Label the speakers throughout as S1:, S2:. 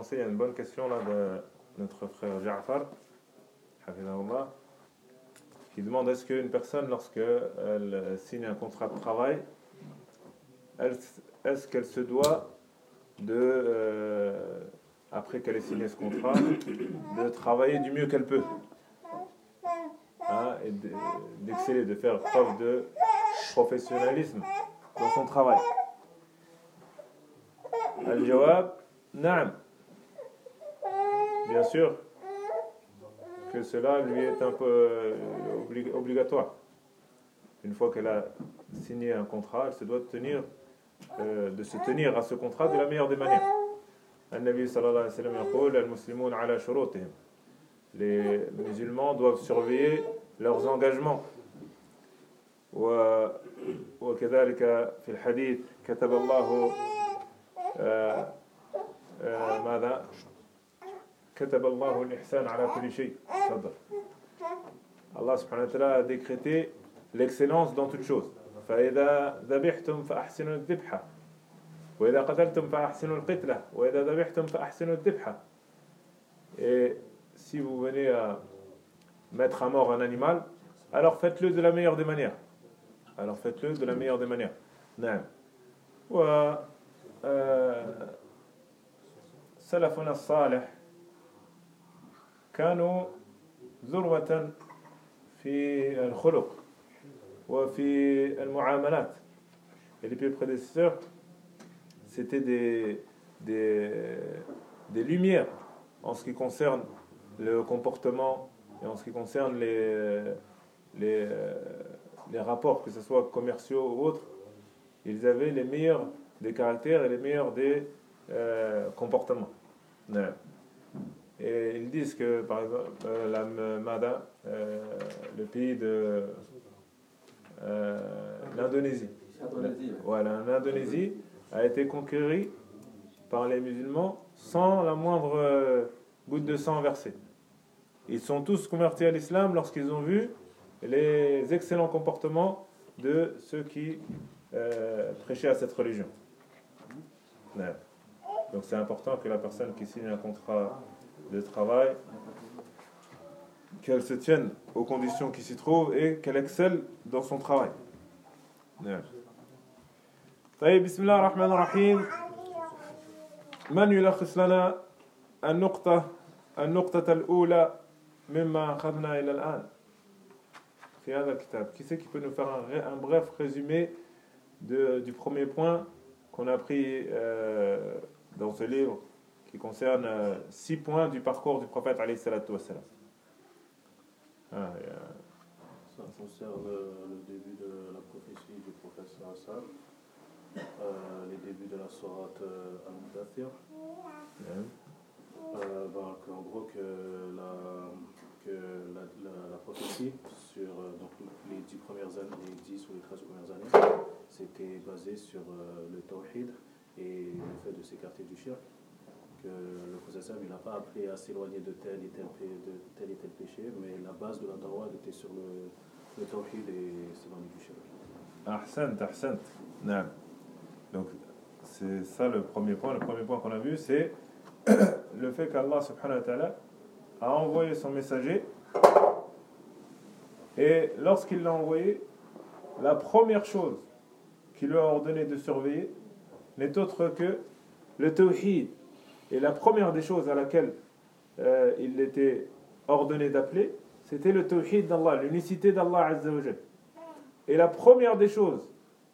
S1: commencer, il y a une bonne question là de notre frère Ja'far, hafidahullah, qui demande est-ce qu'une personne, lorsqu'elle signe un contrat de travail, est-ce qu'elle se doit de, après qu'elle ait signé ce contrat, de travailler du mieux qu'elle peut, hein, et d'exceller, de faire preuve de professionnalisme dans son travail. Al-Jawab, na'am. Bien sûr que cela lui est un peu obligatoire. Une fois qu'elle a signé un contrat, elle se doit de se tenir à ce contrat de la meilleure des manières. An-Nabi sallallahu alayhi wa sallam yaqul al-muslimun ala shurutihim. Les musulmans doivent surveiller leurs engagements. وكذلك في الحديث كتب الله ماذا كتب الله الإحسان على كل شيء. Allah subhanahu wa ta'ala a décrété l'excellence dans toutes choses. فإذا ذبحتم فأحسنوا الذبحة وإذا قتلتم فأحسنوا القتلة وإذا ذبحتم فأحسنوا الذبحة. Et si vous venez à mettre à mort un animal, alors faites-le de la meilleure des manières. Alors faites-le de la meilleure des manières. نعم. سلفنا الصالح كانوا ذروة في الخلق وفي المعاملات. Et les prédécesseurs, c'était des lumières en ce qui concerne le comportement et en ce qui concerne les rapports, que ce soit commerciaux ou autres. Ils avaient les meilleurs des caractères et les meilleurs des comportements. Et ils disent que, par exemple, la Mada, le pays de l'Indonésie, l'Indonésie a été conquérie par les musulmans sans la moindre goutte de sang versée. Ils sont tous convertis à l'islam lorsqu'ils ont vu les excellents comportements de ceux qui prêchaient à cette religion. Donc c'est important que la personne qui signe un contrat de travail, qu'elle se tienne aux conditions qui s'y trouvent et qu'elle excelle dans son travail. بسم الله الرحمن الرحيم. من يلخص لنا النقطة الأولى مما أخذنا إلى الآن في هذا الكتاب. Qui c'est qui peut nous faire un bref résumé du premier point qu'on a pris dans ce livre qui concerne 6 points du parcours du prophète alayhi salatu wassalam.
S2: Ça concerne le début de la prophétie du prophète sallallahu, les débuts de la sourate Al-Mudaththir. En gros la prophétie sur donc, les 10 premières années, les 10 ou les 13 premières années, c'était basé sur le tawhid et le fait de s'écarter du shirk. Que le prophète il n'a pas appelé à s'éloigner de tel et tel péché, mais la base de la dawa était sur le tawhid et s'éloigner du shirk.
S1: Ahsant. Non. Donc c'est ça le premier point. Le premier point qu'on a vu, c'est le fait qu'Allah subhanahu wa ta'ala a envoyé son messager, et lorsqu'il l'a envoyé, la première chose qu'il lui a ordonné de surveiller n'est autre que le tawhid. Et la première des choses à laquelle il était ordonné d'appeler, c'était le tawhid d'Allah, l'unicité d'Allah Azza wa Jal. Et la première des choses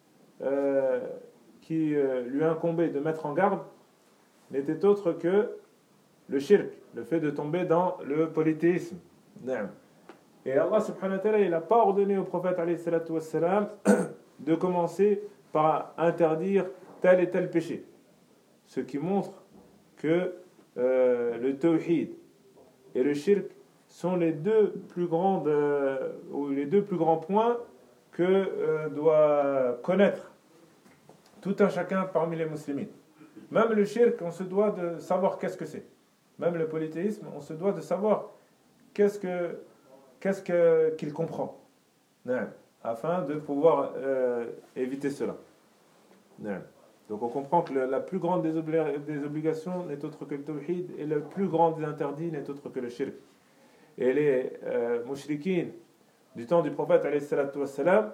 S1: qui lui incombait de mettre en garde n'était autre que le shirk, le fait de tomber dans le polythéisme. Et Allah subhanahu wa ta'ala, il n'a pas ordonné au prophète alayhi salatu wassalam de commencer par interdire tel et tel péché. Ce qui montre que le tawhid et le shirk sont les deux plus grands points que doit connaître tout un chacun parmi les musulmans. Même le shirk, on se doit de savoir qu'est-ce que c'est. Même le polythéisme, on se doit de savoir qu'est-ce qu'il comprend, afin de pouvoir éviter cela. Donc on comprend que la plus grande des obligations n'est autre que le tawhid, et le plus grand des interdits n'est autre que le shirk. Et les mushrikines du temps du prophète alayhi salatu wassalam,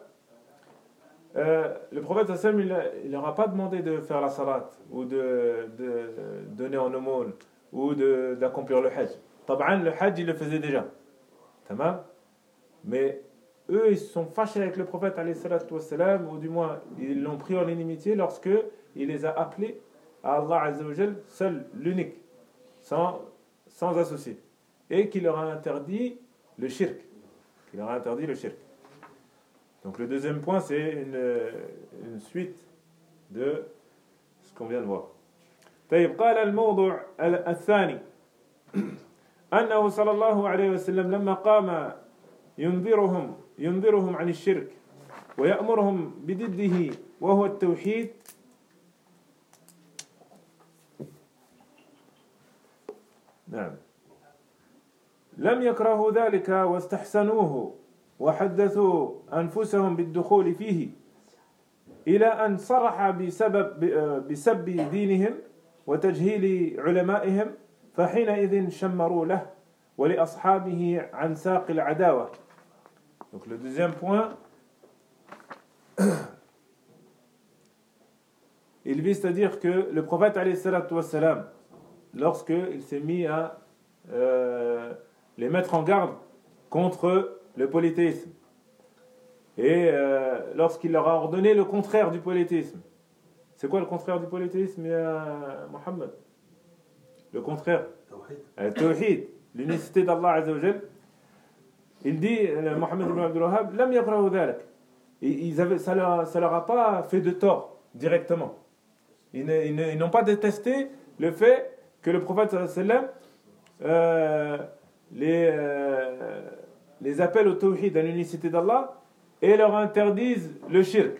S1: le prophète sallam, il n'aura pas demandé de faire la salat ou de donner en aumône ou d'accomplir le hajj. Tab'an, le hajj, il le faisait déjà. Tamam. Mais eux, ils se sont fâchés avec le prophète alayhi salatu wassalam, ou du moins, ils l'ont pris en inimitié lorsque il les a appelés à Allah azza wa jal, seul, l'unique, sans associé. Et qu'il leur a interdit le shirk. Qu'il leur a interdit le shirk. Donc le deuxième point, c'est une suite de ce qu'on vient de voir. طيب قال الموضوع الثاني أنه صلى الله عليه وسلم لما قام ينذرهم عن الشرك ويأمرهم بضده وهو التوحيد نعم لم يكرهوا ذلك واستحسنوه وحدثوا أنفسهم بالدخول فيه إلى أن صرح بسب دينهم وتجهيل علمائهم فحينئذ شمروا له ولأصحابه عن ساق العداوة. Donc le deuxième point, il vise à dire que le prophète alayhi salatu wassalam, lorsqu'il s'est mis à les mettre en garde contre le polythéisme, et lorsqu'il leur a ordonné le contraire du polythéisme. C'est quoi le contraire du polythéisme, Mohammed? Le contraire, Tawhid, l'unicité d'Allah azza wa jal. Il dit, Mohammed ibn Abdul Wahhab, lam yakrahu dhalik. Ça leur a pas fait de tort directement. Ils n'ont pas détesté le fait que le prophète sallallahu alayhi wa sallam les appelle au tawhid, à l'unicité d'Allah, et leur interdisent le shirk.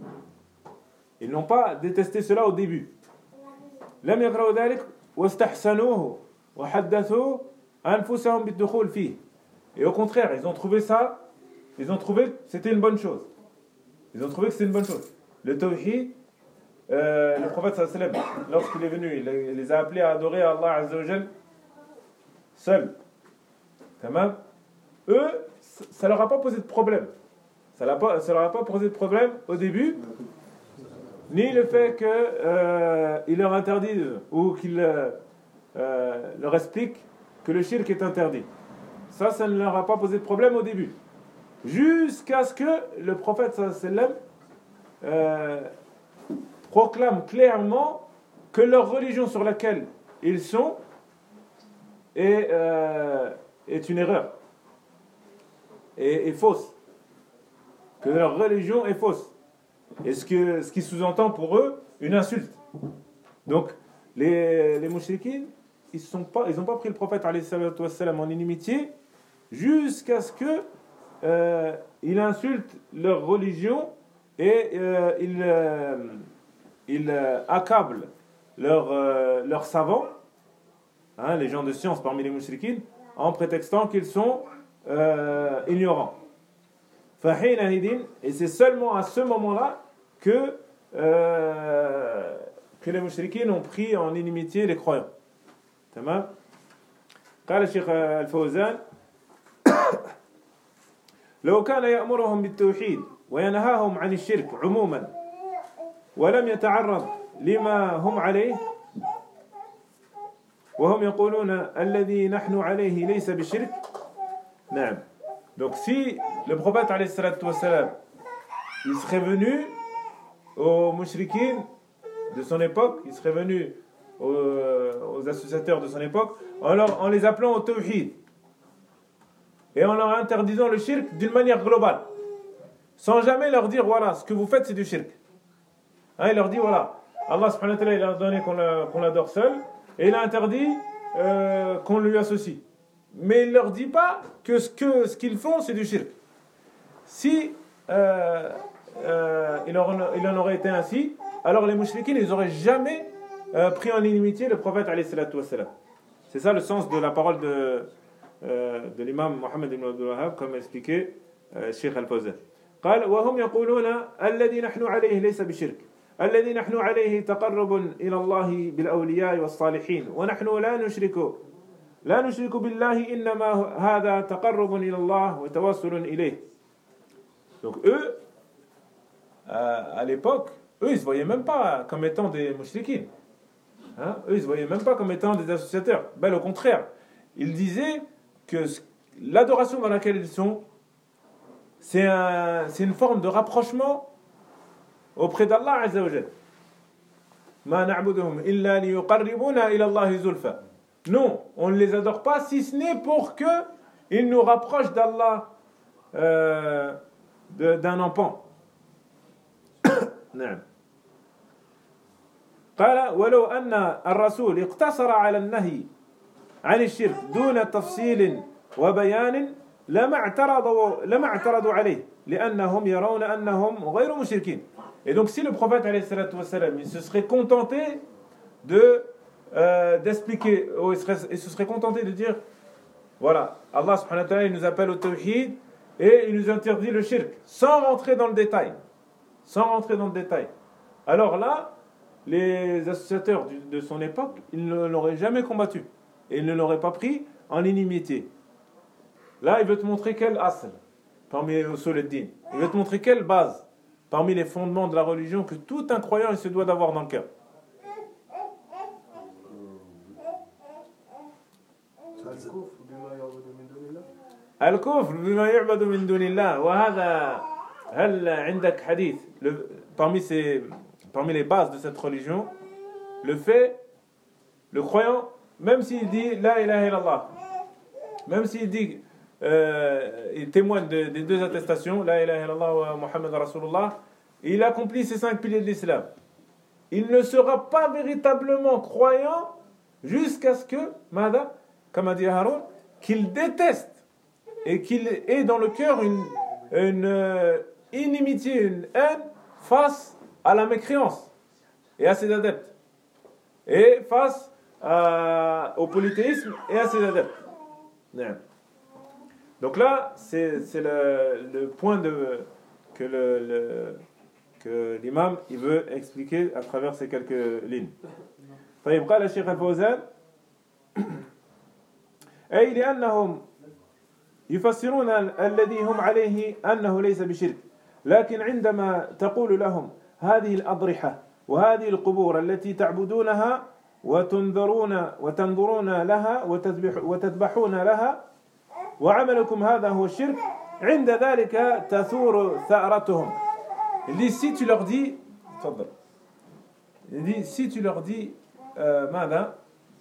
S1: Ils n'ont pas détesté cela au début. لم يكرهوا ذلك واستحسنوه وحدثوا أنفسهم بالدخول فيه. Et au contraire, ils ont trouvé que c'était une bonne chose. Ils ont trouvé que c'était une bonne chose. Le tawhid, le prophète sallallahu alayhi wa sallam, lorsqu'il est venu, il les a appelés à adorer Allah azza wa jal seul. Tamam. Eux, ça leur a pas posé de problème. Ça leur a pas posé de problème au début, ni le fait qu'il leur interdit ou qu'il leur explique que le shirk est interdit. Ça ne leur a pas posé de problème au début. Jusqu'à ce que le prophète sallallahu alayhi wa sallam proclame clairement que leur religion sur laquelle ils sont est une erreur, est fausse. Que leur religion est fausse. Et ce qui sous-entend pour eux une insulte. Donc, les mouchriquines, ils n'ont pas pris le prophète alayhi salatu wassalam en inimitié jusqu'à ce que il insulte leur religion et il accable leurs savants, hein, les gens de science parmi les mouchriquines, en prétextant qu'ils sont ignorants. Et c'est seulement à ce moment-là que les mouchriquines ont pris en inimitié les croyants. تمام. قال الشيخ الفوزان لو كان يأمرهم بالتوحيد وينهاهم عن الشرك عموما ولم يتعرض لما هم عليه وهم يقولون الذي نحن عليه ليس بشرك. نعم. Donc si le prophète alayhi salatu wassalam, il serait venu aux mouchriquines de son époque, il serait venu aux associateurs de son époque en les appelant au tawhid et en leur interdisant le shirk d'une manière globale, sans jamais leur dire voilà, ce que vous faites c'est du shirk. Hein, il leur dit voilà, Allah subhanahu wa ta'ala il a ordonné qu'on l'adore seul et il a interdit qu'on lui associe. Mais il ne leur dit pas que ce qu'ils font c'est du shirk. Si il en aurait été ainsi, alors les mouchriquines ils n'auraient jamais pris en inimitié le prophète alayhi salatu wassalam. C'est ça le sens de la parole de l'imam Mohammed ibn Abdul Wahhab, comme expliqué Cheikh Al-Fawzan. قال وهم يقولون الذي نحن عليه ليس بشرك الذي نحن عليه تقرب إلى الله بالأولياء والصالحين ونحن لا نشرك بالله إنما هذا تقرب إلى الله وتوسل إليه. Donc eux, à l'époque, eux ils ne se voyaient même pas comme étant des mouchriquines. Hein? Eux ils ne se voyaient même pas comme étant des associateurs. Ben, au contraire, ils disaient que l'adoration dans laquelle ils sont, c'est une forme de rapprochement auprès d'Allah Azza wa Jal. Ma na'buduhum illa liyuqarribuna ila Allahi zulfa. Non, on ne les adore pas si ce n'est pour que ils nous rapprochent d'Allah d'un empan. نعم. قال ولو أن الرسول اقتصر على النهي عن الشرك دون تفصيل وبيان لما اعترضوا عليه لأنهم يرون أنهم غير مشركين. Et donc si le prophète alayhi salatu wassalam, il se serait contenté d'expliquer, il se serait contenté de dire voilà, Allah subhanahu wa ta'ala il nous appelle au tawhid et il nous interdit le shirk sans rentrer dans le détail, alors là les associateurs de son époque ils ne l'auraient jamais combattu et ils ne l'auraient pas pris en inimitié. Là il veut te montrer quel asl parmi les usul ad-din, il veut te montrer quelle base parmi les fondements de la religion que tout un croyant il se doit d'avoir dans le cœur. الكفر بما يعبد من دون الله وهذا هل عندك حديث parmi les bases de cette religion le croyant même s'il dit la ilaha illallah, même s'il dit il témoigne des deux attestations la ilaha illallah wa Muhammad Rasulullah, il accomplit ces 5 piliers de l'islam, il ne sera pas véritablement croyant jusqu'à ce que Mada, comme a dit Haroun, qu'il déteste et qu'il ait dans le cœur une inimitié, une haine face à la mécréance et à ses adeptes, et face au polythéisme et à ses adeptes. Donc là, c'est le point que l'imam il veut expliquer à travers ces quelques lignes. طيب قال الشيخ الفوزان أي لأنهم يفسرون الذي هم عليه أنه ليس بشرك، لكن عندما تقول لهم هذه الأضرحة وهذه القبور التي تعبدونها وتنظرون لها وتذبحون لها وعملكم هذا هو الشرك عند ذلك تثور ثأرتهم. Il dit si tu leur dis ماذا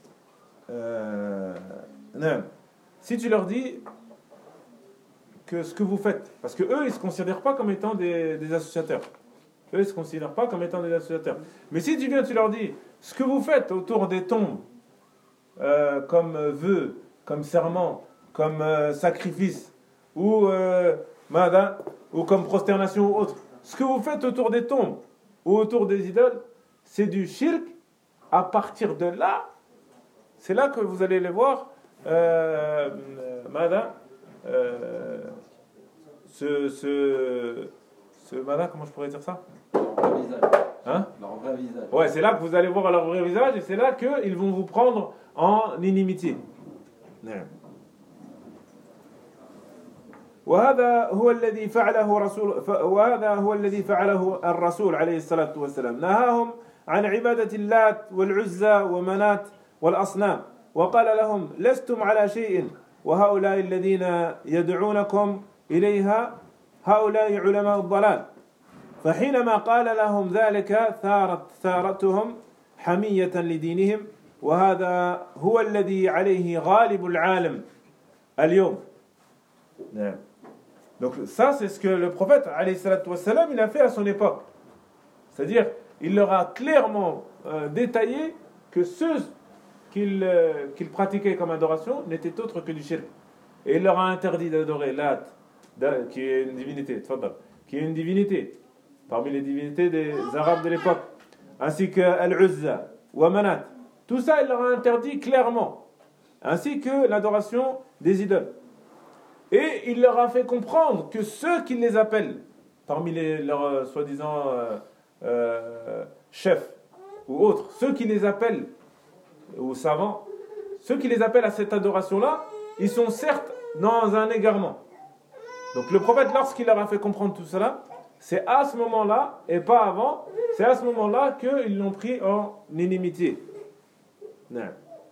S1: نعم si tu leur dis que ce que vous faites, parce que eux ils se considèrent pas comme étant des associateurs, mais si tu viens tu leur dis ce que vous faites autour des tombes comme vœu, comme serment, comme sacrifice ou ou comme prosternation ou autre, ce que vous faites autour des tombes ou autour des idoles, c'est du shirk. À partir de là, c'est là que vous allez les voir comment je pourrais dire ça, hein? Leur vrai visage. Ouais, c'est là que vous allez voir leur vrai visage et c'est là qu'ils vont vous prendre en inimitié. وهذا هو الذي فعله الرسول عليه الصلاة والسلام، نهاهم عن عبادة اللات والعزى ومنات والأصنام وقال لهم لستم على شيء وهؤلاء الذين يدعونكم إليها هؤلاء علماء الضلال. فحينما قال لهم ذلك ثارتهم حمية لدينهم وهذا هو الذي عليه غالب العالم اليوم. نعم. Donc ça c'est ce que le prophète alayhi salatu wassalam il a fait à son époque, c'est-à-dire il leur a clairement détaillé que ceux qu'il pratiquait comme adoration n'étaient autres que du shirk, et il leur a interdit d'adorer Lat, qui est une divinité parmi les divinités des Arabes de l'époque, ainsi que Al-Uzza wa Manat. Tout ça il leur a interdit clairement, ainsi que l'adoration des idoles. Et il leur a fait comprendre que ceux qui les appellent, parmi leurs soi-disant chefs ou autres, ceux qui les appellent, ou savants, ceux qui les appellent à cette adoration-là, ils sont certes dans un égarement. Donc le prophète, lorsqu'il leur a fait comprendre tout cela, c'est à ce moment-là, et pas avant, c'est à ce moment-là qu'ils l'ont pris en inimitié. Non.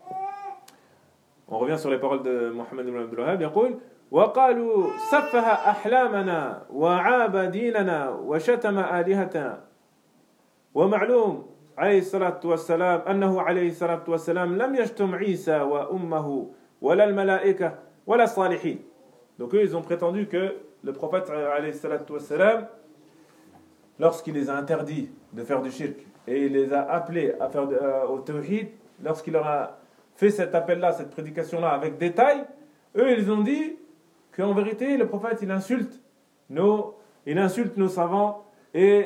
S1: On revient sur les paroles de Mohammed ibn Abdul Wahhab. يقول وقالوا سفه أحلامنا وعاب ديننا وشتم آلهتنا ومعلوم عليه الصلاة والسلام أنه عليه الصلاة والسلام لم يشتم عيسى وأمه ولا الملائكة ولا الصالحين. Donc eux, ils ont prétendu que le prophète alayhi salatu wassalam, lorsqu'il les a interdits de faire du shirk et il les a appelés à faire au tawhid, lorsqu'il leur a fait cet appel-là, cette prédication-là avec détail, eux, ils ont dit qu'en vérité, le prophète, il insulte nos savants et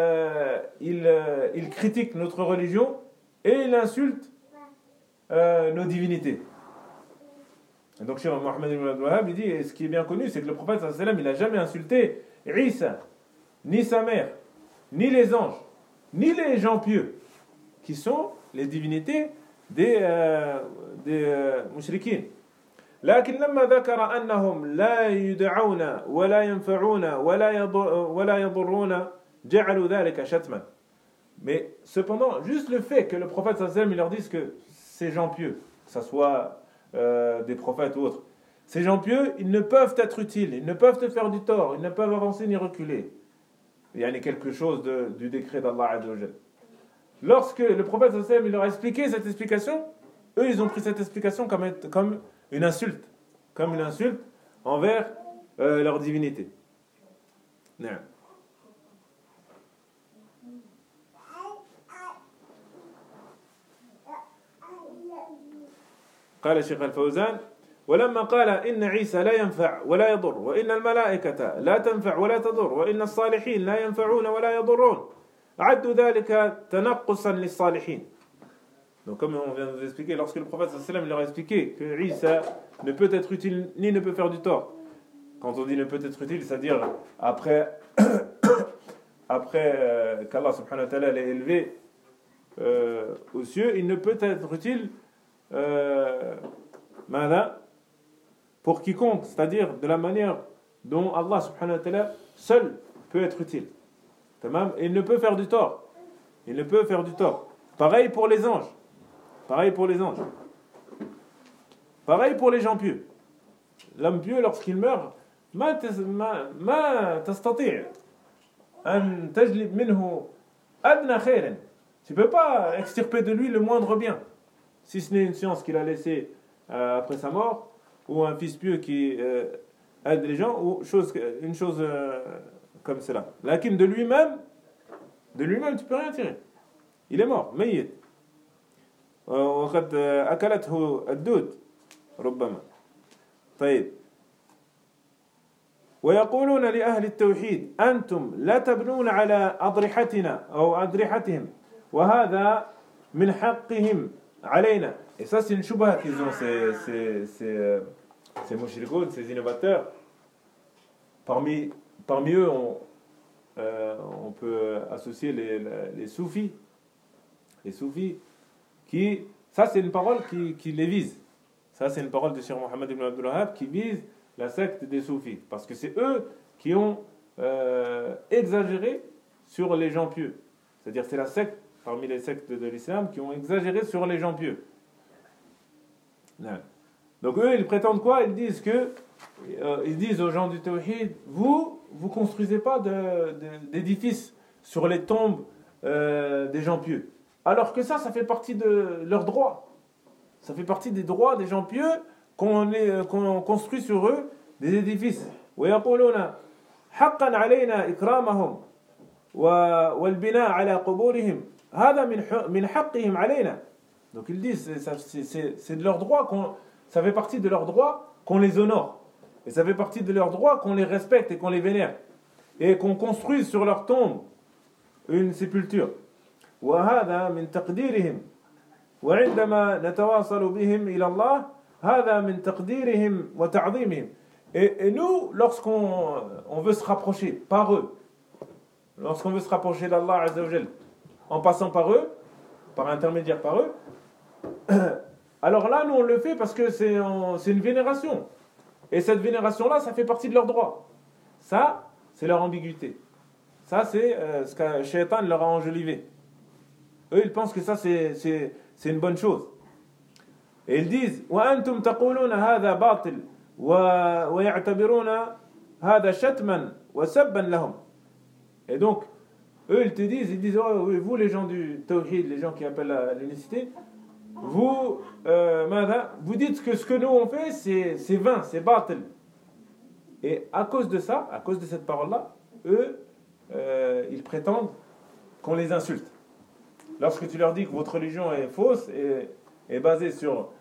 S1: il critique notre religion et il insulte nos divinités. Et donc, Cheikh Mohammed ibn Abdul Wahhab, il dit, et ce qui est bien connu, c'est que le prophète, il n'a jamais insulté Isa, ni sa mère, ni les anges, ni les gens pieux, qui sont les divinités des mushrikines. لكن لما ذكر أنهم لا يدعون ولا ينفعون ولا يضرون جعلوا ذلك شتما. Mais cependant, juste le fait que le prophète sallam il leur dise que ces gens pieux, que ce soit des prophètes ou autres, ces gens pieux, ils ne peuvent être utiles, ils ne peuvent te faire du tort, ils ne peuvent avancer ni reculer. Il y a quelque chose du décret d'Allah Azza wa Jal. Lorsque le prophète sallam il leur a expliqué cette explication, eux ils ont pris cette explication comme une insulte envers leur divinité. Non. قال الشيخ الفوزان ولما قال إن عيسى لا ينفع ولا يضر وإن الملائكة لا تنفع ولا تضر وإن الصالحين لا ينفعون ولا يضرون عدوا ذلك تنقصا للصالحين. Donc comme on vient de vous expliquer, lorsque le prophète sallam leur a expliqué que Isa ne peut être utile ni ne peut faire du tort, quand on dit ne peut être utile, c'est-à-dire après qu'Allah subhanahu wa ta'ala l'ait élevé aux cieux, il ne peut être utile pour quiconque, c'est-à-dire de la manière dont Allah subhanahu wa ta'ala seul peut être utile. Et il ne peut faire du tort. Pareil pour les anges. Pareil pour les gens pieux. L'homme pieux, lorsqu'il meurt, ما تستطيع أن تجلب منه أدنى خير. Tu ne peux pas extirper de lui le moindre bien, si ce n'est une science qu'il a laissée après sa mort, ou un fils pieux qui aide les gens, ou une chose comme cela. Lakin de lui-même, tu ne peux rien tirer. Il est mort, ميت. وقد أكلته الدود ربما. طيب. ويقولون لأهل التوحيد أنتم لا تبنون على أضرحتنا أو أضرحتهم وهذا من حقهم علينا. Et ça c'est une shubha qu'ils ont ces mushrikoun, ces innovateurs. Parmi eux on peut associer les soufis. Les soufis qui, ça c'est une parole qui les vise. Ça c'est une parole de Cheikh Mohammed ibn Abdul Wahhab qui vise la secte des soufis, parce que c'est eux qui ont exagéré sur les gens pieux. C'est-à-dire c'est la secte, parmi les sectes de l'islam, qui ont exagéré sur les gens pieux. Donc eux, ils prétendent quoi? Ils disent aux gens du tawhid, vous construisez pas d'édifices sur les tombes des gens pieux. Alors que ça fait partie de leurs droits. Ça fait partie des droits des gens pieux qu'on construit sur eux des édifices. ويقولون حقا علينا إكرامهم والبناء على قبورهم هذا من حقهم علينا. Donc ils disent c'est de leur droit ça fait partie de leurs droits qu'on les honore, et ça fait partie de leurs droits qu'on les respecte et qu'on les vénère et qu'on construise sur leur tombe une sépulture. وهذا من تقديرهم وعندما نتواصل بهم إلى الله هذا من تقديرهم وتعظيمهم. Et nous, lorsqu'on veut se rapprocher par eux, lorsqu'on veut se rapprocher d'Allah Azza wa Jal, en passant par eux, par intermédiaire par eux, alors là, nous on le fait parce que c'est une vénération. Et cette vénération-là, ça fait partie de leurs droits. Ça, c'est leur ambiguïté. Ça, c'est ce que Shaitan leur a enjolivé. Eux, ils pensent que ça, c'est une bonne chose. Et ils disent وَأَنْتُمْ تَقُولُونَ هَذَا بَاطِلٌ وَيَعْتَبِرُونَ هَذَا شَتْمًا وَسَبًّا لَهُمْ. Et donc, eux, ils disent oh, oui, vous, les gens du Tawhid, les gens qui appellent à l'unicité, vous dites que ce que nous on fait, c'est vain, c'est batil. Et à cause de ça, à cause de cette parole-là, eux, ils prétendent qu'on les insulte. Lorsque tu leur dis que votre religion est fausse et est basée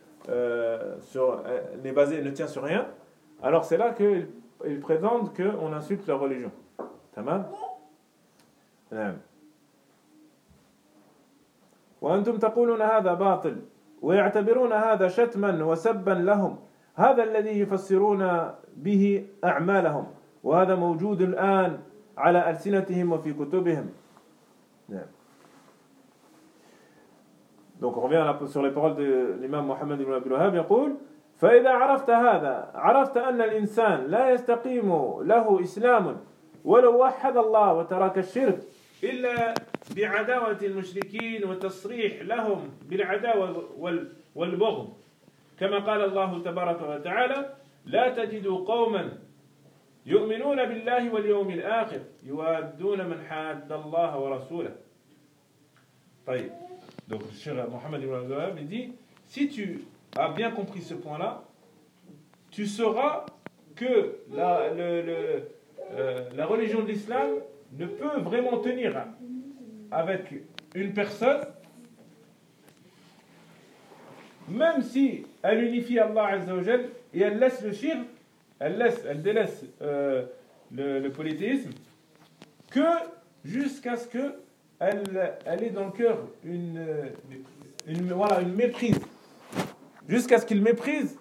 S1: ne tient sur rien, alors c'est là qu'ils prétendent qu'on insulte leur religion. Tamam? وأنتم تقولون هذا باطل ويعتبرون هذا شتما وسبا لهم هذا الذي يفسرون به أعمالهم وهذا موجود الآن على ألسنتهم وفي كتبهم. Donc on revient sur les paroles de l'imam Mohammed ibn Abdul Wahhab. يقول فإذا عرفت هذا عرفت أن الإنسان لا يستقيم له إسلام ولو وحد الله وترك الشرك إلا بعداوة المشركين وتصريح لهم بالعداوة والبغض كما قال الله تبارك وتعالى لا تجد قوما يؤمنون بالله واليوم الآخر يوادون من حاد الله ورسوله. طيب. Donc, Cheikh Mohammed ibn Abdul Wahhab dit, si tu as bien compris ce point-là, tu sauras que la religion de l'islam ne peut vraiment tenir avec une personne, même si elle unifie Allah Azza wa Jal et elle laisse le shirk, elle délaisse le polythéisme, que jusqu'à ce que elle ait dans le cœur une méprise, jusqu'à ce qu'il méprise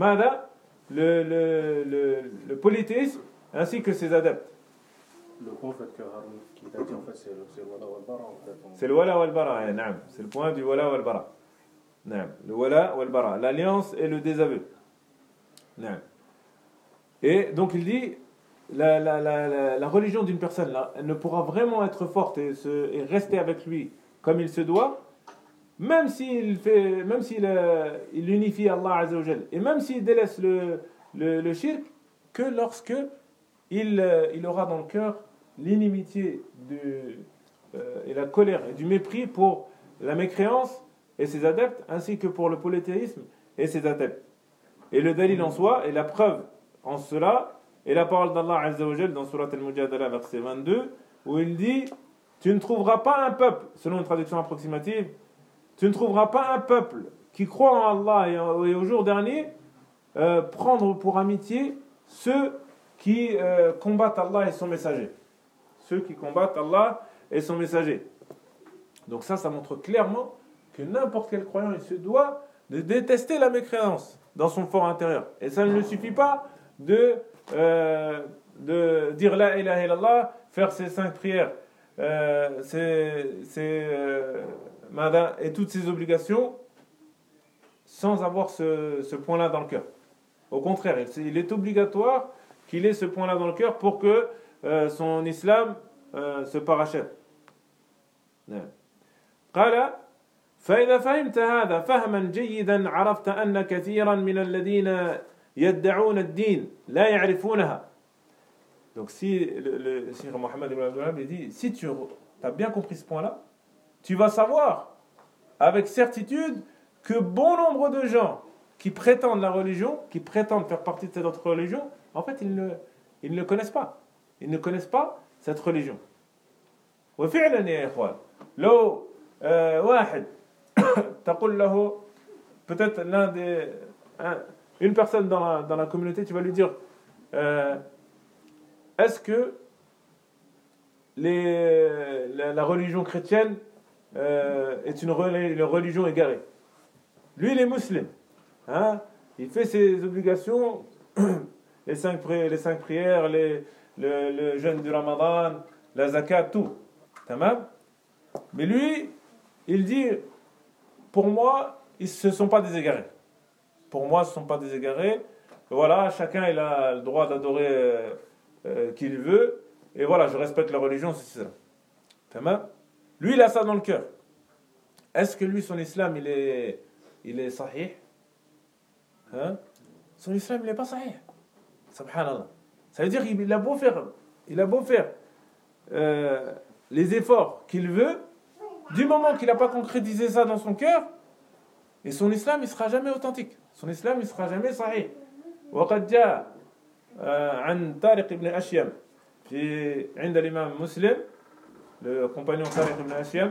S1: le polythéisme ainsi que ses adeptes.
S2: Le point en fait que Haroun qui t'a dit en fait c'est le wala wal bara en fait.
S1: C'est le wala wal bara, naam. C'est le point du wala wal bara. Naam. Le wala wal bara, l'alliance et le désaveu. Naam. Et donc il dit la religion d'une personne là, elle ne pourra vraiment être forte et rester avec lui comme il se doit, même s'il unifie Allah Azza wa Jal et même s'il délaisse le shirk, que lorsque il aura dans le cœur l'inimitié et la colère et du mépris pour la mécréance et ses adeptes, ainsi que pour le polythéisme et ses adeptes. Et le dalil en soi, et la preuve en cela, est la parole d'Allah Azza wa Jal dans Surat Al-Mujadala, verset 22, où il dit « Tu ne trouveras pas un peuple, selon une traduction approximative, tu ne trouveras pas un peuple qui croit en Allah et au jour dernier prendre pour amitié ceux qui combattent Allah et son messager. » Ceux qui combattent Allah et son messager. Donc ça montre clairement que n'importe quel croyant, il se doit de détester la mécréance dans son fort intérieur. Et ça ne lui suffit pas de dire la ilaha illallah, faire ses 5 prières, et toutes ses obligations, sans avoir ce point-là dans le cœur. Au contraire, il est obligatoire qu'il ait ce point-là dans le cœur pour que son islam se parachève. قال فإذا فهمت هذا فهما جيدا عرفت أن كثيرا من الذين يدعون الدين لا يعرفونها. Donc si le Cheikh Mohammed ibn Abdul Wahhab dit, si tu as bien compris ce point-là, tu vas savoir avec certitude que bon nombre de gens qui prétendent la religion, qui prétendent faire partie de cette autre religion, en fait ils ne connaissent pas. Ils ne connaissent pas cette religion. وفعلا يا إخوان لو واحد تقول له, peut-être une personne dans la communauté, tu vas lui dire est-ce que la religion chrétienne est une religion égarée? Lui il est musulman, hein? Il fait ses obligations, les 5 prières, le jeûne du Ramadan, la zakat, tout. Tamam. Mais lui, il dit, pour moi, ils ne se sont pas des égarés. Pour moi, ce ne sont pas des égarés. Voilà, chacun il a le droit d'adorer qui il veut. Et voilà, je respecte la religion, c'est ça. Tamam. Lui, il a ça dans le cœur. Est-ce que lui, son islam, il est sahih? Hein? Son islam, il n'est pas sahih. Subhanallah. Ça veut dire qu'il a beau faire les efforts qu'il veut, du moment qu'il n'a pas concrétisé ça dans son cœur, et son islam, il ne sera jamais authentique. Son islam, il ne sera jamais sahih. وقد جاء عن طارق بن أشيم عند الإمام مسلم, le compagnon Tariq ibn Ashyam,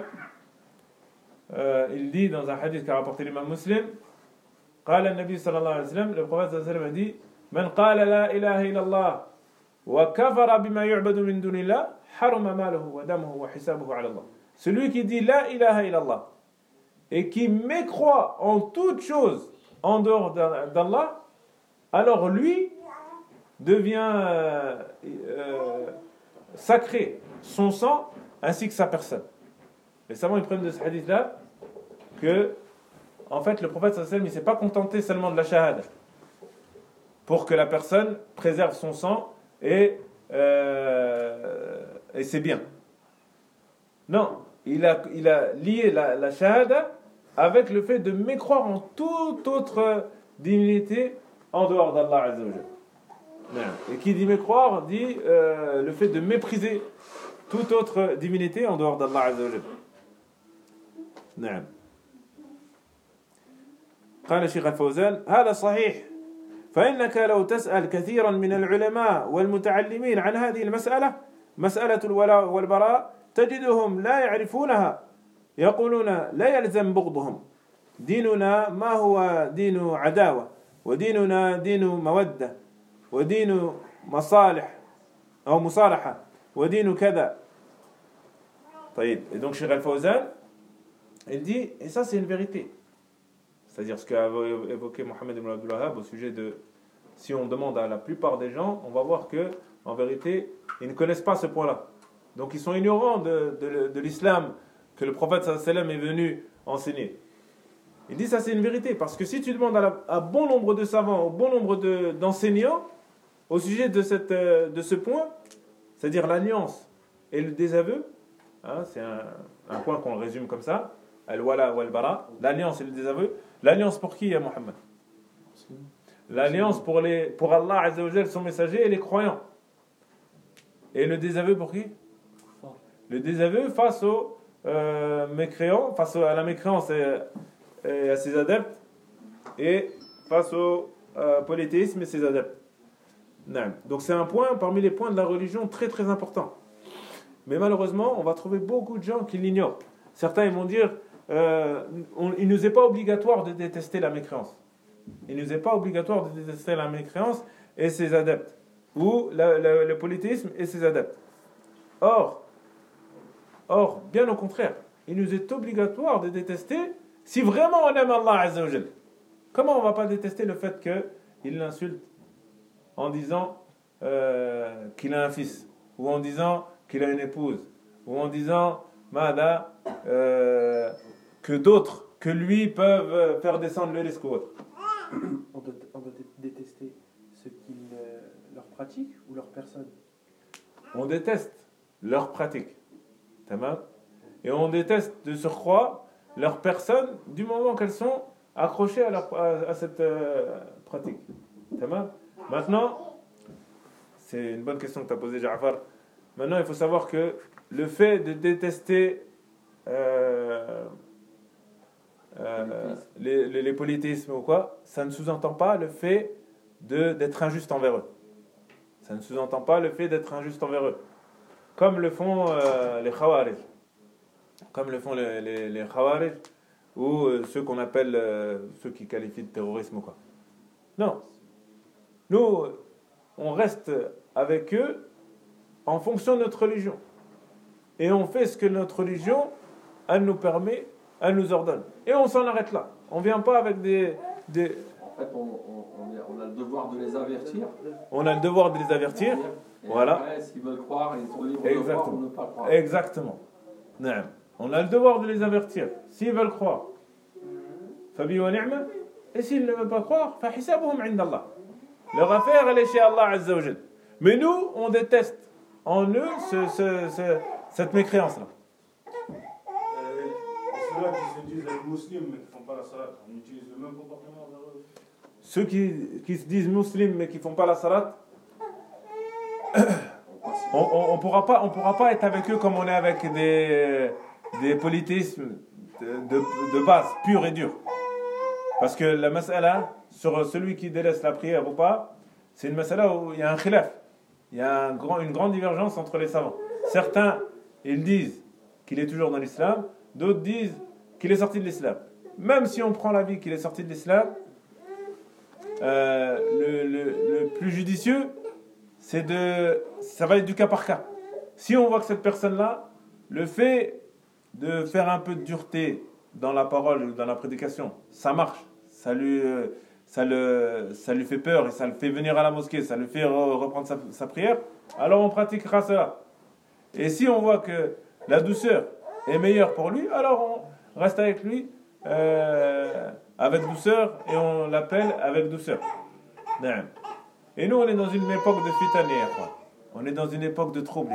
S1: il dit dans un hadith qu'a rapporté l'imam Muslim, قال النبي صلى الله عليه وسلم, le prophète صلى الله عليه وسلم a dit, من قال لا إله إلا الله وكفر بما يعبد من دون الله حرم ماله ودمه وحسابه على الله. Celui qui dit la ilaha illallah et qui mécroit en toute chose en dehors d'Allah, alors lui devient sacré, son sang ainsi que sa personne. Les savants ils prennent de ce hadith là que en fait le prophète sallallahu alayhi wa sallam il ne s'est pas contenté seulement de la shahada pour que la personne préserve son sang et c'est bien. Non, il a lié la shahada avec le fait de mécroire en toute autre divinité en dehors d'Allah Azza wa Jalla. Et qui dit mécroire dit le fait de mépriser toute autre divinité en dehors d'Allah Azza wa Jalla. نعم. قال الشيخ الفوزان هذا صحيح فإنك لو تسأل كثيرا من العلماء والمتعلمين عن هذه المسألة مسألة الولاء والبراء تجدهم لا يعرفونها يقولون لا يلزم بغضهم ديننا ما هو دين عداوة وديننا دين مودة ودين مصالح أو مصالحة ودين كذا. طيب. Et donc Cheikh Al-Fawzan il dit, et ça c'est une vérité, c'est-à-dire ce qu'a évoqué Mohamed ibn Abdul Wahhab au sujet de si on demande à la plupart des gens, on va voir que en vérité ils ne connaissent pas ce point-là, donc ils sont ignorants de l'islam que le prophète sallallahu alayhi wa sallam est venu enseigner. Il dit ça c'est une vérité, parce que si tu demandes à bon nombre de savants, au bon nombre d'enseignants au sujet de ce point, c'est-à-dire l'alliance et le désaveu, hein, c'est un point qu'on résume comme ça, al-wala wal-bara, l'alliance et le désaveu. L'alliance pour qui, Mohammed? L'alliance pour Allah Azza wa Jalla, son messager et les croyants. Et le désaveu pour qui? Le désaveu face aux mécréants, face à la mécréance et à ses adeptes, et face au polythéisme et ses adeptes. Non. Donc c'est un point parmi les points de la religion très très important. Mais malheureusement, on va trouver beaucoup de gens qui l'ignorent. Certains ils vont dire il ne nous est pas obligatoire de détester la mécréance. Il ne nous est pas obligatoire de détester la mécréance et ses adeptes, ou le polythéisme et ses adeptes. Or, bien au contraire, il nous est obligatoire de détester si vraiment on aime Allah Azza wa Jal. Comment on ne va pas détester le fait qu'il l'insulte en disant qu'il a un fils, ou en disant qu'il a une épouse, ou en disant Mada, que d'autres que lui peuvent faire descendre le risque ou autre.
S3: On doit détester ce qu'ils leur pratiquent ou leur personne.
S1: On déteste leur pratique, tamam, et on déteste de surcroît leur personne du moment qu'elles sont accrochées à cette pratique, tamam. Maintenant, c'est une bonne question que tu as posée, Ja'far. Maintenant, il faut savoir que le fait de détester les polythéismes ou quoi, ça ne sous-entend pas le fait d'être injuste envers eux. Ça ne sous-entend pas le fait d'être injuste envers eux. Comme le font les Khawarij. Comme le font les Khawarij, ou ceux qu'on appelle, ceux qui qualifient de terrorisme ou quoi. Non. Nous, on reste avec eux en fonction de notre religion. Et on fait ce que notre religion, elle nous permet, elle nous ordonne. Et on s'en arrête là. On ne vient pas avec des...
S4: En fait, on a le devoir de les avertir.
S1: On a le devoir de les avertir.
S4: Et
S1: Voilà.
S4: après, s'ils veulent croire, ils sont libres de croire ou
S1: Exactement.
S4: ne pas croire.
S1: Exactement. Naam. On a le devoir de les avertir. S'ils veulent croire, fabi wa ni'ma. Et s'ils ne veulent pas croire, fa hisabuhum 'inda Allah. Leur affaire, elle est chez Allah Azza wa Jal. Mais nous, on déteste en eux cette mécréance-là.
S5: Ceux-là qui se disent musulmans mais qui ne font pas la salat, on utilise le même comportement envers eux.
S1: Ceux qui se disent musulmans mais qui ne font pas la salat, on pourra pas être avec eux comme on est avec des polythéismes de base, pur et dur. Parce que la mas'ala, sur celui qui délaisse la prière ou pas, c'est une mas'ala où il y a un khilaf. Il y a une grande divergence entre les savants. Certains, ils disent qu'il est toujours dans l'islam, d'autres disent qu'il est sorti de l'islam. Même si on prend l'avis qu'il est sorti de l'islam, le plus judicieux, ça va être du cas par cas. Si on voit que cette personne-là, le fait de faire un peu de dureté dans la parole, dans la prédication, ça marche, ça lui fait peur et ça le fait venir à la mosquée, ça le fait reprendre sa prière, alors on pratiquera cela. Et si on voit que la douceur est meilleure pour lui, alors on reste avec lui avec douceur et on l'appelle avec douceur. Et nous, on est dans une époque de fitan, on est dans une époque de trouble.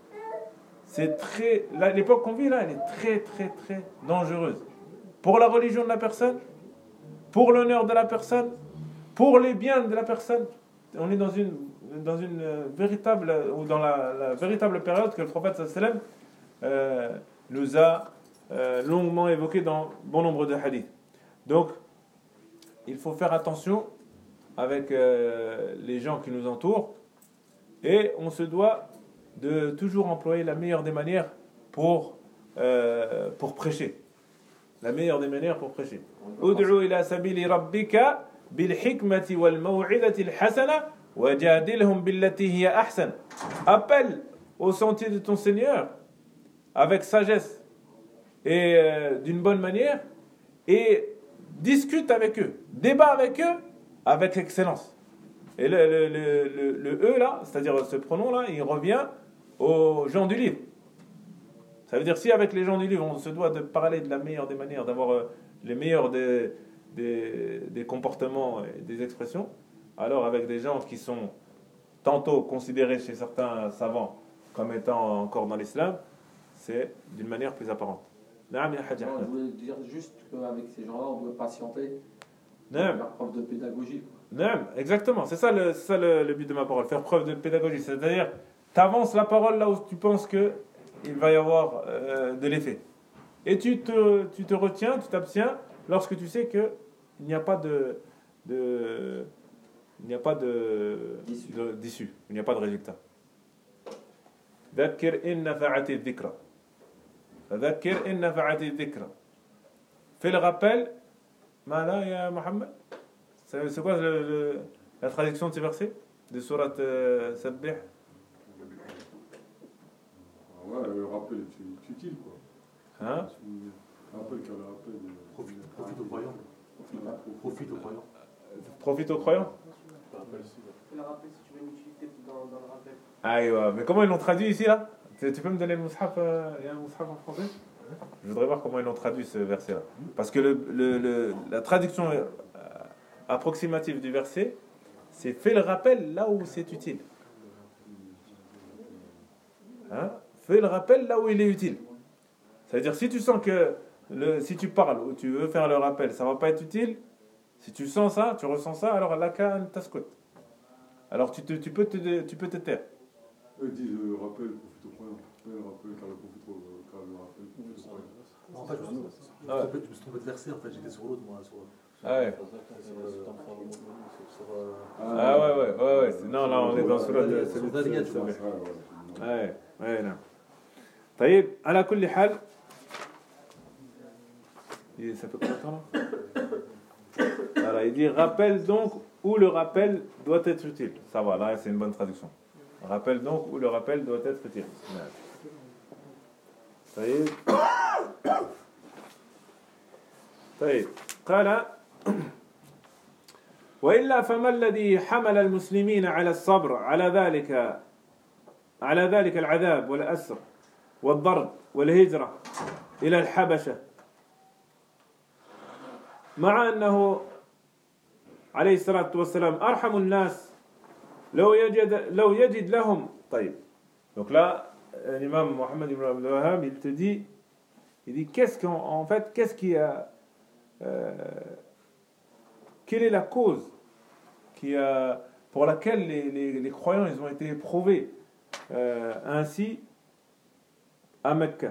S1: L'époque qu'on vit là, elle est très très très dangereuse. Pour la religion de la personne, pour l'honneur de la personne, pour les biens de la personne. On est dans une véritable, ou dans la véritable période que le prophète sallam nous a longuement évoqué dans bon nombre de hadiths. Donc, il faut faire attention avec les gens qui nous entourent et on se doit de toujours employer la meilleure des manières pour prêcher. La meilleure des manières pour prêcher. Ud'u ila sabili rabbika bil hikmati wal maw'idati al hasana wajadilhum billati hiya ahsan. Appelle au sentier de ton Seigneur avec sagesse et d'une bonne manière et discute avec eux, débat avec eux avec excellence. Et le E là, c'est-à-dire ce pronom là, il revient aux gens du livre. Ça veut dire si avec les gens du livre on se doit de parler de la meilleure des manières, d'avoir les meilleurs des comportements et des expressions, alors avec des gens qui sont tantôt considérés chez certains savants comme étant encore dans l'islam, c'est d'une manière plus apparente.
S4: Non, je voulais dire juste qu'avec ces gens-là, on doit patienter, faire preuve de pédagogie.
S1: Non, exactement, c'est ça le but de ma parole, faire preuve de pédagogie, c'est-à-dire tu avances la parole là où tu penses que il va y avoir de l'effet. Et tu te retiens, tu t'abstiens lorsque tu sais que il n'y a pas d'issue, il n'y a pas de résultat. ذكر إن نفعت الذكرى فذكر إن نفعت الذكرى. Fais le rappel. Mala ya Mohammed. C'est quoi la traduction de ces versets de sourate Sabbih?
S6: Ouais, le rappel est utile, quoi.
S1: Hein?
S6: Rappel qu'elle rappelle.
S5: Profite aux croyants. Profite aux croyants.
S1: Profite aux croyants.
S3: Le rappel, si tu veux une utilité dans le rappel.
S1: Ah, ouais. Mais comment ils l'ont traduit ici là? Tu peux me donner le mushaf? Il y a un mushaf en français? Je voudrais voir comment ils l'ont traduit ce verset là. Parce que la traduction approximative du verset, c'est fais le rappel là où c'est utile. Hein? Fais le rappel là où il est utile. C'est-à-dire si tu sens que si tu parles ou tu veux faire le rappel, ça va pas être utile. Si tu sens ça, tu ressens ça, alors laka taskut. Alors tu peux te taire.
S6: Eux disent rappel, profite aux croyants. Le rappel, car le rappel, profite aux croyants.
S5: En fait, je me suis trompé de verset, en fait, j'étais sur l'autre, moi.
S1: Ah ouais. Ah ouais. Non, là on est dans celui de ouais, non. طيب على كل حال ça fait combien de temps là? Voilà, il dit rappel donc où le rappel doit être utile. Ça va, là c'est une bonne traduction. Rappel donc où le rappel doit être utile. طيب قال وإلا فما الذي حمل المسلمين على الصبر على ذلك على ذلك العذاب والأسر والضرب والهجرة إلى الحبشة مع أنه عليه الصلاة والسلام أرحم الناس لو يجد لهم طيب. Donc là, l'imam Mohammed ibn Abdul Wahhab, il te dit, qu'est-ce qui a, quelle est la cause pour laquelle les croyants ils ont été éprouvés ainsi à Mecca,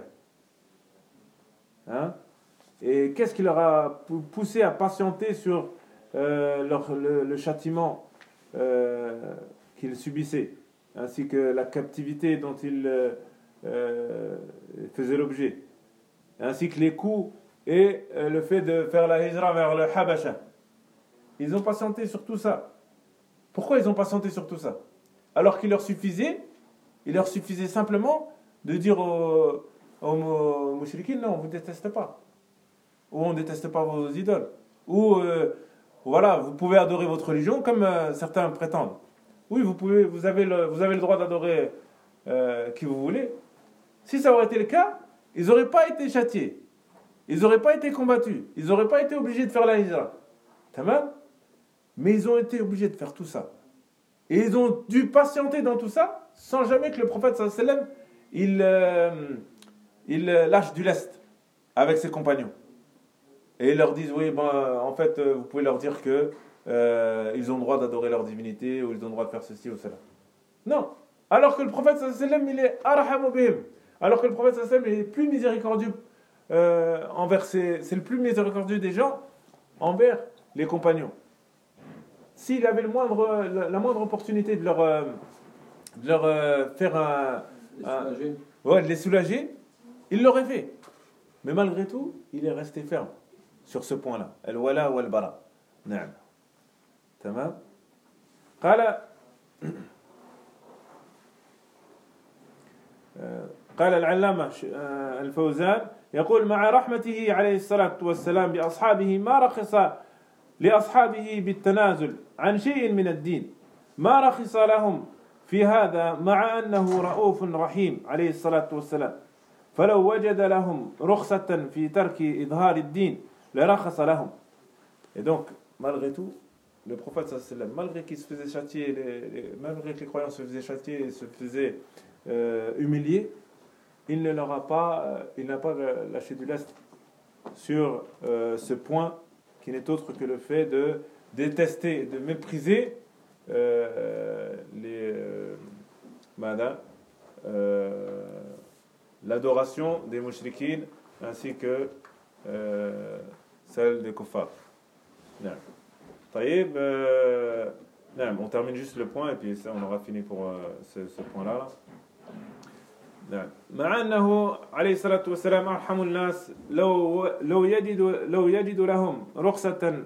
S1: hein? Et qu'est-ce qui leur a poussé à patienter sur le châtiment qu'ils subissaient, ainsi que la captivité dont ils faisaient l'objet, ainsi que les coups et le fait de faire la hijra vers le Habasha. Ils ont patienté sur tout ça. Pourquoi ils ont patienté sur tout ça? Alors qu'il leur suffisait simplement de dire aux mouchriquins, non, on ne vous déteste pas. Ou on ne déteste pas vos idoles. Ou voilà, vous pouvez adorer votre religion comme certains prétendent. Oui, vous avez le droit d'adorer qui vous voulez. Si ça aurait été le cas, ils n'auraient pas été châtiés. Ils n'auraient pas été combattus. Ils n'auraient pas été obligés de faire la hijra. Tamam? Mais ils ont été obligés de faire tout ça. Et ils ont dû patienter dans tout ça sans jamais que le prophète sallallahu alayhi wa sallam il lâche du lest avec ses compagnons. Et ils leur disent, oui, en fait, vous pouvez leur dire que ils ont le droit d'adorer leur divinité, ou ils ont le droit de faire ceci ou cela. Non. Alors que le prophète sallallahu alayhi wa sallam, il est arhamu bihim. Alors que le prophète sallallahu alayhi wa sallam, il est plus miséricordieux c'est le plus miséricordieux des gens envers les compagnons. S'il avait la moindre opportunité de leur faire de les soulager, il l'aurait fait. Mais malgré tout, il est resté ferme sur ce point-là. Al-wala wal-bara. Na'am. Tamam. قال العلامة الفوزان يقول مع رحمته عليه الصلاة والسلام بأصحابه ما رخص لأصحابه بالتنازل عن شيء من الدين ما رخص لهم في هذا مع أنه رؤوف رحيم عليه الصلاة والسلام فلو وجد لهم رخصة في ترك إظهار الدين لرخص لهم. Et donc, malgré tout, le prophète sallallahu alayhi wa sallam, malgré qu'il se faisait châtier, malgré que les croyants se faisaient châtier et se faisaient humilier, il n'a pas lâché du lest sur ce point qui n'est autre que le fait de détester, de mépriser l'adoration des mouchriquines ainsi que celle des kuffars. طيب, on termine juste le point et puis ça, on aura fini pour ce point-là. مع أنه عليه الصلاة والسلام أرحم الناس لو يجد لهم رخصة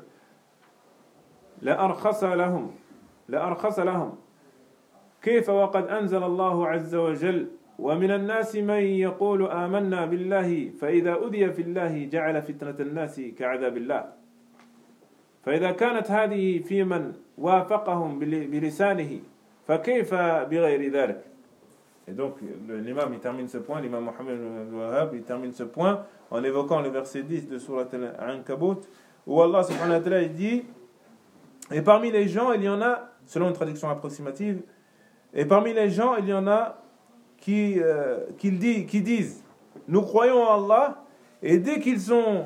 S1: لأرخص لهم كيف وقد أنزل الله عز وجل ومن الناس من يقول آمنا بالله فإذا أذي في الله جعل فتنة الناس كعذاب الله فإذا كانت هذه في من وافقهم بلسانه فكيف بغير ذلك. Et donc, l'imam, il termine ce point, l'imam Mohammed ibn Wahhab, il termine ce point en évoquant le verset 10 de Surat Al-Ankabut, où Allah subhanahu wa ta'ala dit, et parmi les gens, il y en a, selon une traduction approximative, et parmi les gens, il y en a qui disent, nous croyons en Allah, et dès qu'ils sont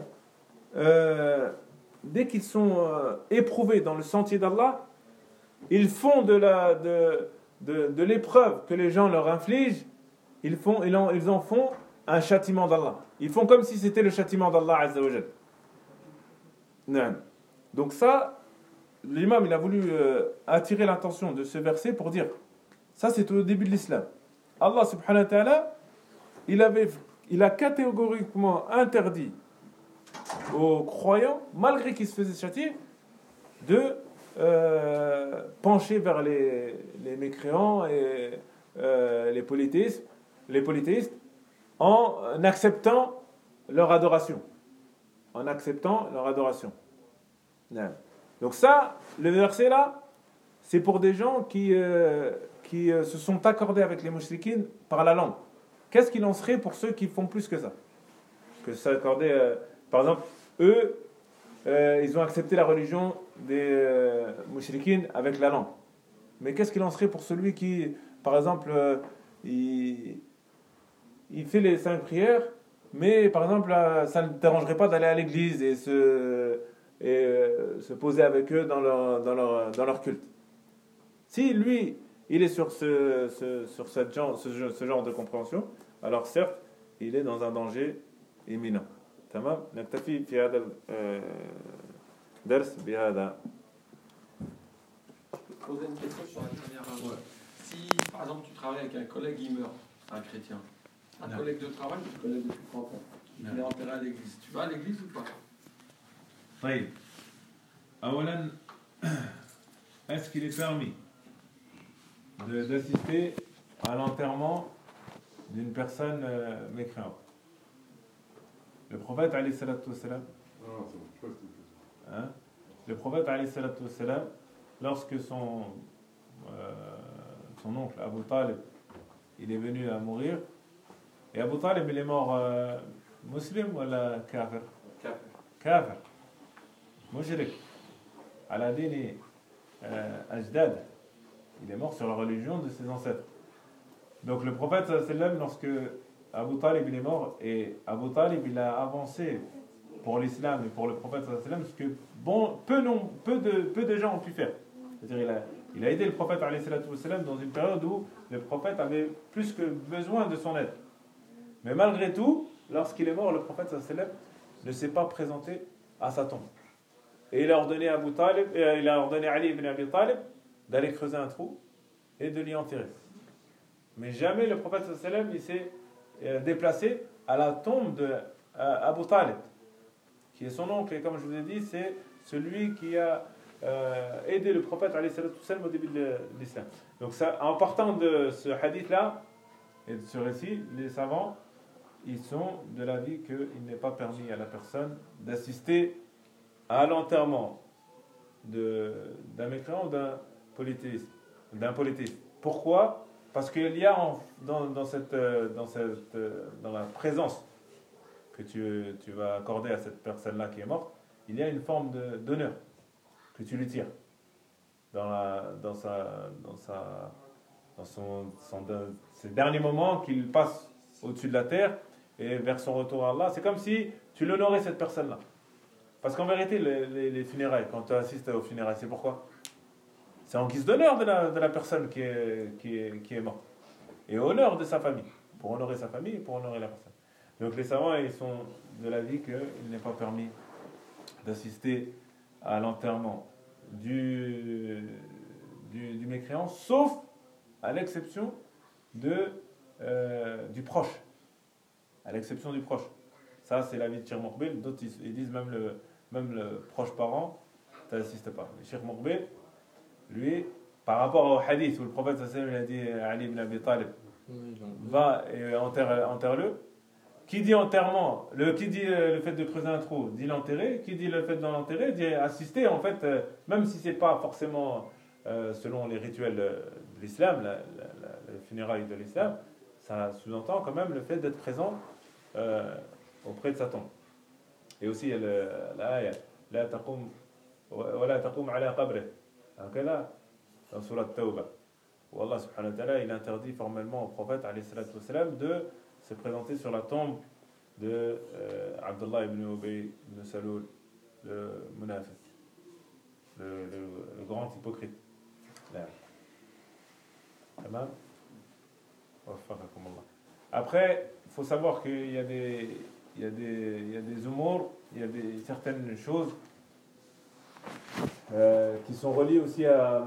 S1: éprouvés dans le sentier d'Allah, ils font de l'épreuve que les gens leur infligent, ils en font un châtiment d'Allah. Ils font comme si c'était le châtiment d'Allah Azza wa Jal. Donc ça, l'imam il a voulu attirer l'attention de ce verset pour dire, ça c'est au début de l'islam. Allah subhanahu wa ta'ala, il a catégoriquement interdit aux croyants, malgré qu'ils se faisaient châtier, de pencher vers les mécréants et les polythéistes en acceptant leur adoration. Donc ça, le verset là, c'est pour des gens qui qui se sont accordés avec les mouchriquines par la langue. Qu'est-ce qu'il en serait pour ceux qui font plus que ça? Que s'accorder, par exemple, eux, ils ont accepté la religion des mouchriquines avec la langue. Mais qu'est-ce qu'il en serait pour celui qui, par exemple, il fait les 5 prières, mais par exemple, ça ne dérangerait pas d'aller à l'église et se poser avec eux dans leur culte. Si lui, il est sur ce genre de compréhension, alors certes, il est dans un danger imminent. تمام نكتفي في هذا الدرس بهذا.
S4: Je peux te poser une question sur la dernière.
S3: Ouais.
S4: Si par exemple tu travailles avec un collègue, il meurt, un chrétien, un collègue de travail, tu connais depuis 30 ans, il est enterré à l'église, tu vas à l'église ou pas?
S1: طيب أولا est-ce qu'il est permis d'assister à l'enterrement d'une personne mécréante? Le prophète alayhi salatu wassalam, le prophète alayhi salatu wassalam, lorsque son oncle Abu Talib il est venu à mourir, et Abu Talib il est mort musulman ou kafir? Kafir, mushrik, ala dini ajdad, il est mort sur la religion de ses ancêtres. Donc le prophète sallallahu alayhi wa sallam, lorsque Abu Talib il est mort, et Abu Talib il a avancé pour l'islam et pour le prophète sallallahu alayhi wa sallam ce que peu de gens ont pu faire. C'est-à-dire il a aidé le prophète alayhi wa sallam dans une période où le prophète avait plus que besoin de son aide. Mais malgré tout, lorsqu'il est mort, le prophète sallallahu alayhi wa sallam ne s'est pas présenté à sa tombe. Et il a ordonné à Ali ibn Abi Talib d'aller creuser un trou et de l'y enterrer. Mais jamais le prophète sallallahu alayhi wa sallam il s'est déplacé à la tombe d'Abu Talib, qui est son oncle, et comme je vous ai dit, c'est celui qui a aidé le prophète alayhi wa sallam au début de l'islam. Donc ça, en partant de ce hadith-là et de ce récit, les savants ils sont de l'avis qu'il n'est pas permis à la personne d'assister à l'enterrement d'un mécréant ou d'un polythéiste. Pourquoi? Parce qu'il y a dans la présence que tu vas accorder à cette personne-là qui est morte, il y a une forme d'honneur que tu lui tires dans ces derniers moments qu'il passe au-dessus de la terre et vers son retour à Allah. C'est comme si tu l'honorais cette personne-là. Parce qu'en vérité, les funérailles, quand tu assistes aux funérailles, c'est pourquoi? C'est en guise d'honneur de la personne qui est morte. Et honneur de sa famille. Pour honorer sa famille et pour honorer la personne. Donc les savants, ils sont de l'avis qu'il n'est pas permis d'assister à l'enterrement du mécréant, sauf à l'exception du proche. À l'exception du proche. Ça, c'est l'avis de Cheikh Moukbil. D'autres, ils disent même le proche parent, tu n'assistes pas. Mais Cheikh Moukbil, lui, par rapport au hadith où le prophète sallallahu alayhi wa sallam a dit à Ali ibn Abi Talib, va et enterre-le. Qui dit enterrement, qui dit le fait de creuser un trou, dit l'enterrer. Qui dit le fait d'en enterrer, dit assister. En fait, même si c'est pas forcément selon les rituels de l'islam, les funérailles de l'islam, ça sous-entend quand même le fait d'être présent auprès de sa tombe. Et aussi l'aya la taqum wala taqum ala qabrih. Hakala dans surat Tawbah. Où Allah subhanahu wa ta'ala il interdit formellement au prophète alayhi salatu wa salam de se présenter sur la tombe de Abdullah ibn Ubay ibn Salul, le munafiq, le grand hypocrite. Après, il faut savoir qu'il y a des humours, il y a certaines choses qui sont reliées aussi à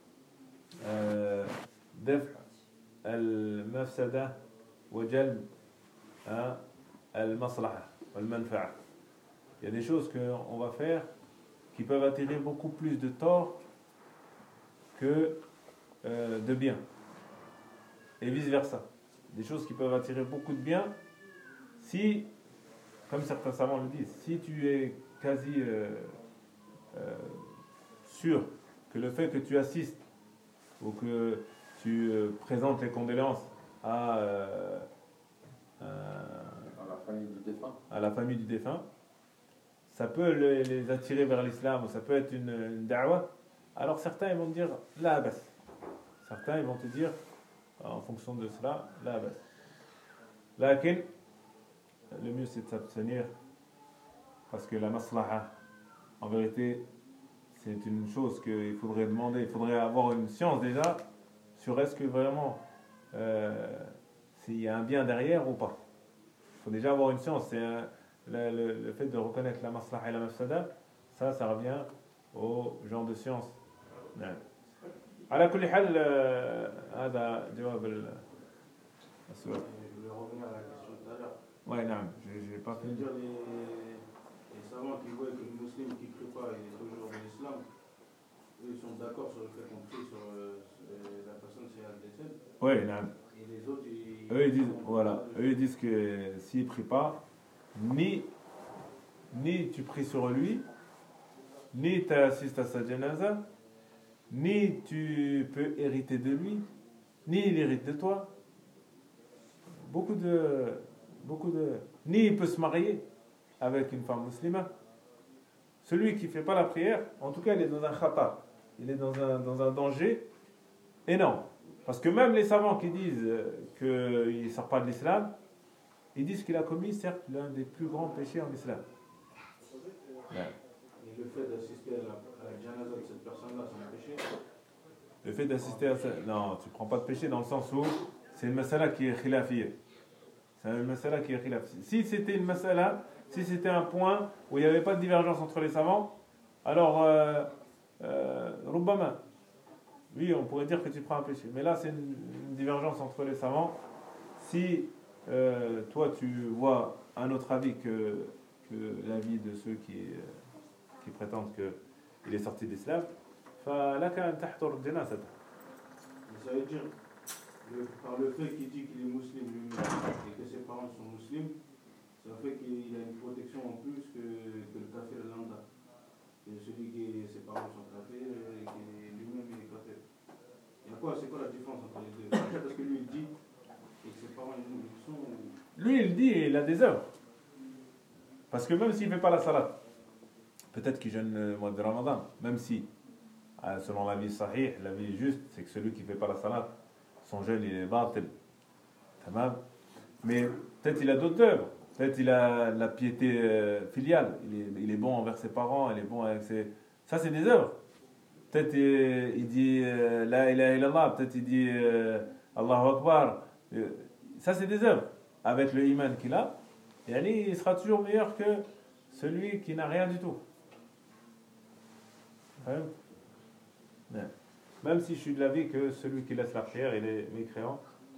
S1: def' al-mafsada wa jalb al-maslaha wal-manfa'a. Il y a des choses qu'on va faire qui peuvent attirer beaucoup plus de tort que de bien. Et vice-versa. Des choses qui peuvent attirer beaucoup de bien si, comme certains savants le disent, si tu es quasi sûr que le fait que tu assistes ou que tu présentes les condoléances
S4: À la famille du défunt.
S1: à la famille du défunt, ça peut les attirer vers l'islam, ou ça peut être une da'wah. Alors certains ils vont te dire la bas. Certains ils vont te dire en fonction de cela la bas. Lakin, le mieux c'est de s'abstenir parce que la maslaha, en vérité, c'est une chose qu'il faudrait demander, il faudrait avoir une science déjà sur est-ce que vraiment s'il y a un bien derrière ou pas. Il faut déjà avoir une science. C'est le fait de reconnaître la maslaha et la mafsada, ça revient au genre de science. نعم. على كل حال هذا جواب السؤال.
S5: Je voulais revenir à la question de tout à l'heure.
S1: Ouais, نعم, j'ai pas fini.
S5: C'est-à-dire les savants qui voient que le musulman qui ne prie pas il est toujours de l'islam, eux ils sont d'accord sur le fait qu'on prie sur la personne si elle décède.
S1: Ouais, نعم.
S5: Et les autres,
S1: Eux ils disent, voilà, eux ils disent que s'il prie pas, ni tu pries sur lui, ni tu assistes à sa janaza, ni tu peux hériter de lui, ni il hérite de toi. Beaucoup de, ni il peut se marier avec une femme musulmane. Celui qui ne fait pas la prière, en tout cas, il est dans un khatar, il est dans un danger énorme. Parce que même les savants qui disent qu'il ne sort pas de l'islam, ils disent qu'il a commis, certes, l'un des plus grands péchés en islam. Ouais.
S5: Et le fait d'assister à la janaza de cette personne-là, c'est un péché.
S1: Le fait d'assister à ça, non, tu ne prends pas de péché dans le sens où c'est une masala qui est khilafiyya. C'est une masala qui est khilafiyya. Si c'était une masala, si c'était un point où il n'y avait pas de divergence entre les savants, alors, rubbama, oui, on pourrait dire que tu prends un péché. Mais là, c'est une divergence entre les savants. Si toi, tu vois un autre avis que l'avis de ceux qui prétendent qu'il est sorti de l'islam, فلك أن تحضر جنازته.
S5: Ça veut dire, par le fait qu'il dit qu'il est musulman lui-même et que ses parents sont musulmans, ça fait qu'il a une protection en plus que le kafir lambda. Et celui qui ses parents sont kafirs et qui lui-même il est kafir. C'est quoi la différence entre les deux? Parce que lui il dit et que ses parents ils sont.
S1: Lui, il dit il a des œuvres. Parce que même s'il ne fait pas la salat, peut-être qu'il jeûne le mois de Ramadan, même si, selon l'avis sahih, l'avis juste, c'est que celui qui ne fait pas la salat, son jeûne il est batil. Tamam. Mais peut-être il a d'autres œuvres. Peut-être il a la piété filiale. Il est bon envers ses parents, il est bon avec ses. Ça, c'est des œuvres. Peut-être il dit La ilaha illallah, peut-être il dit Allahu Akbar. Ça, c'est des œuvres. Avec le iman qu'il a, il sera toujours meilleur que celui qui n'a rien du tout. Même si je suis de l'avis que celui qui laisse la prière, il est mécréant.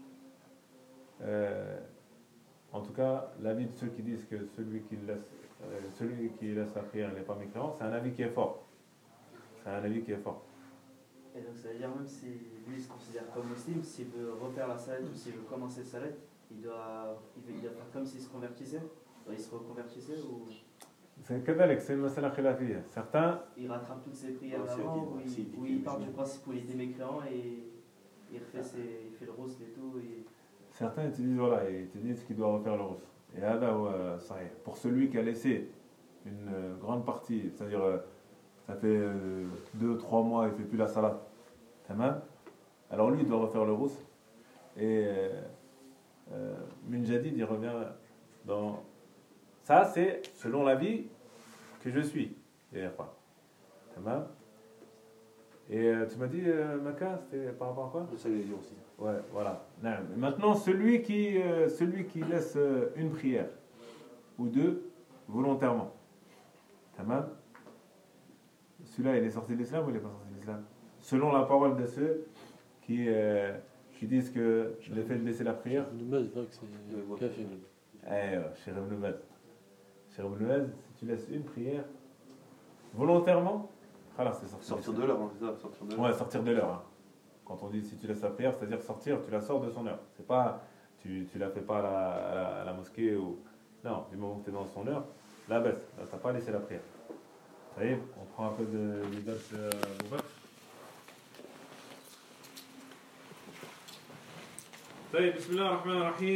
S1: En tout cas, l'avis de ceux qui disent que celui qui laisse la prière n'est pas mécréant, c'est un avis qui est fort. C'est un avis qui est fort.
S7: Et donc ça veut dire même si lui se considère comme musulman, s'il veut refaire la salat ou s'il veut commencer le salat, il doit faire comme s'il se convertissait. Il se reconvertissait ou
S1: C'est une masala khilafiyya. Certains,
S7: il rattrape toutes ses prières d'avant ou il part du principe où il était mécréant et il fait le rosle et tout.
S1: certains te disent voilà, ils te disent qu'il doit refaire le rosle. Et là, sahih. Pour celui qui a laissé une grande partie, c'est-à-dire ça fait 2-3 mois, il ne fait plus la salat. Tamam. Alors lui, il doit refaire le rosle. Et min jadid, il revient dans. Ça, c'est selon l'avis que je suis. Tamam. Et tu m'as dit, Maka, c'était par rapport à quoi?
S2: Ça, il dit aussi.
S1: Ouais, voilà. Maintenant, celui qui laisse une prière ou deux volontairement, tamam, celui-là, il est sorti de l'islam ou il n'est pas sorti de l'islam? Selon la parole de ceux qui disent que le fait de laisser la prière. Cher Ibn Baz, si tu laisses une prière volontairement, c'est sorti.
S8: Sortir de l'heure, hein, c'est ça, sortir de l'heure.
S1: Ouais, sortir de l'heure. Hein. Quand on dit si tu laisses la prière, c'est-à-dire sortir, tu la sors de son heure. C'est pas, tu la fais pas à la mosquée ou. Non, du moment que tu es dans son heure, là, baisse. Là, tu n'as pas laissé la prière. Ça y est, on prend un peu de l'idole de
S5: طيب بسم الله الرحمن الرحيم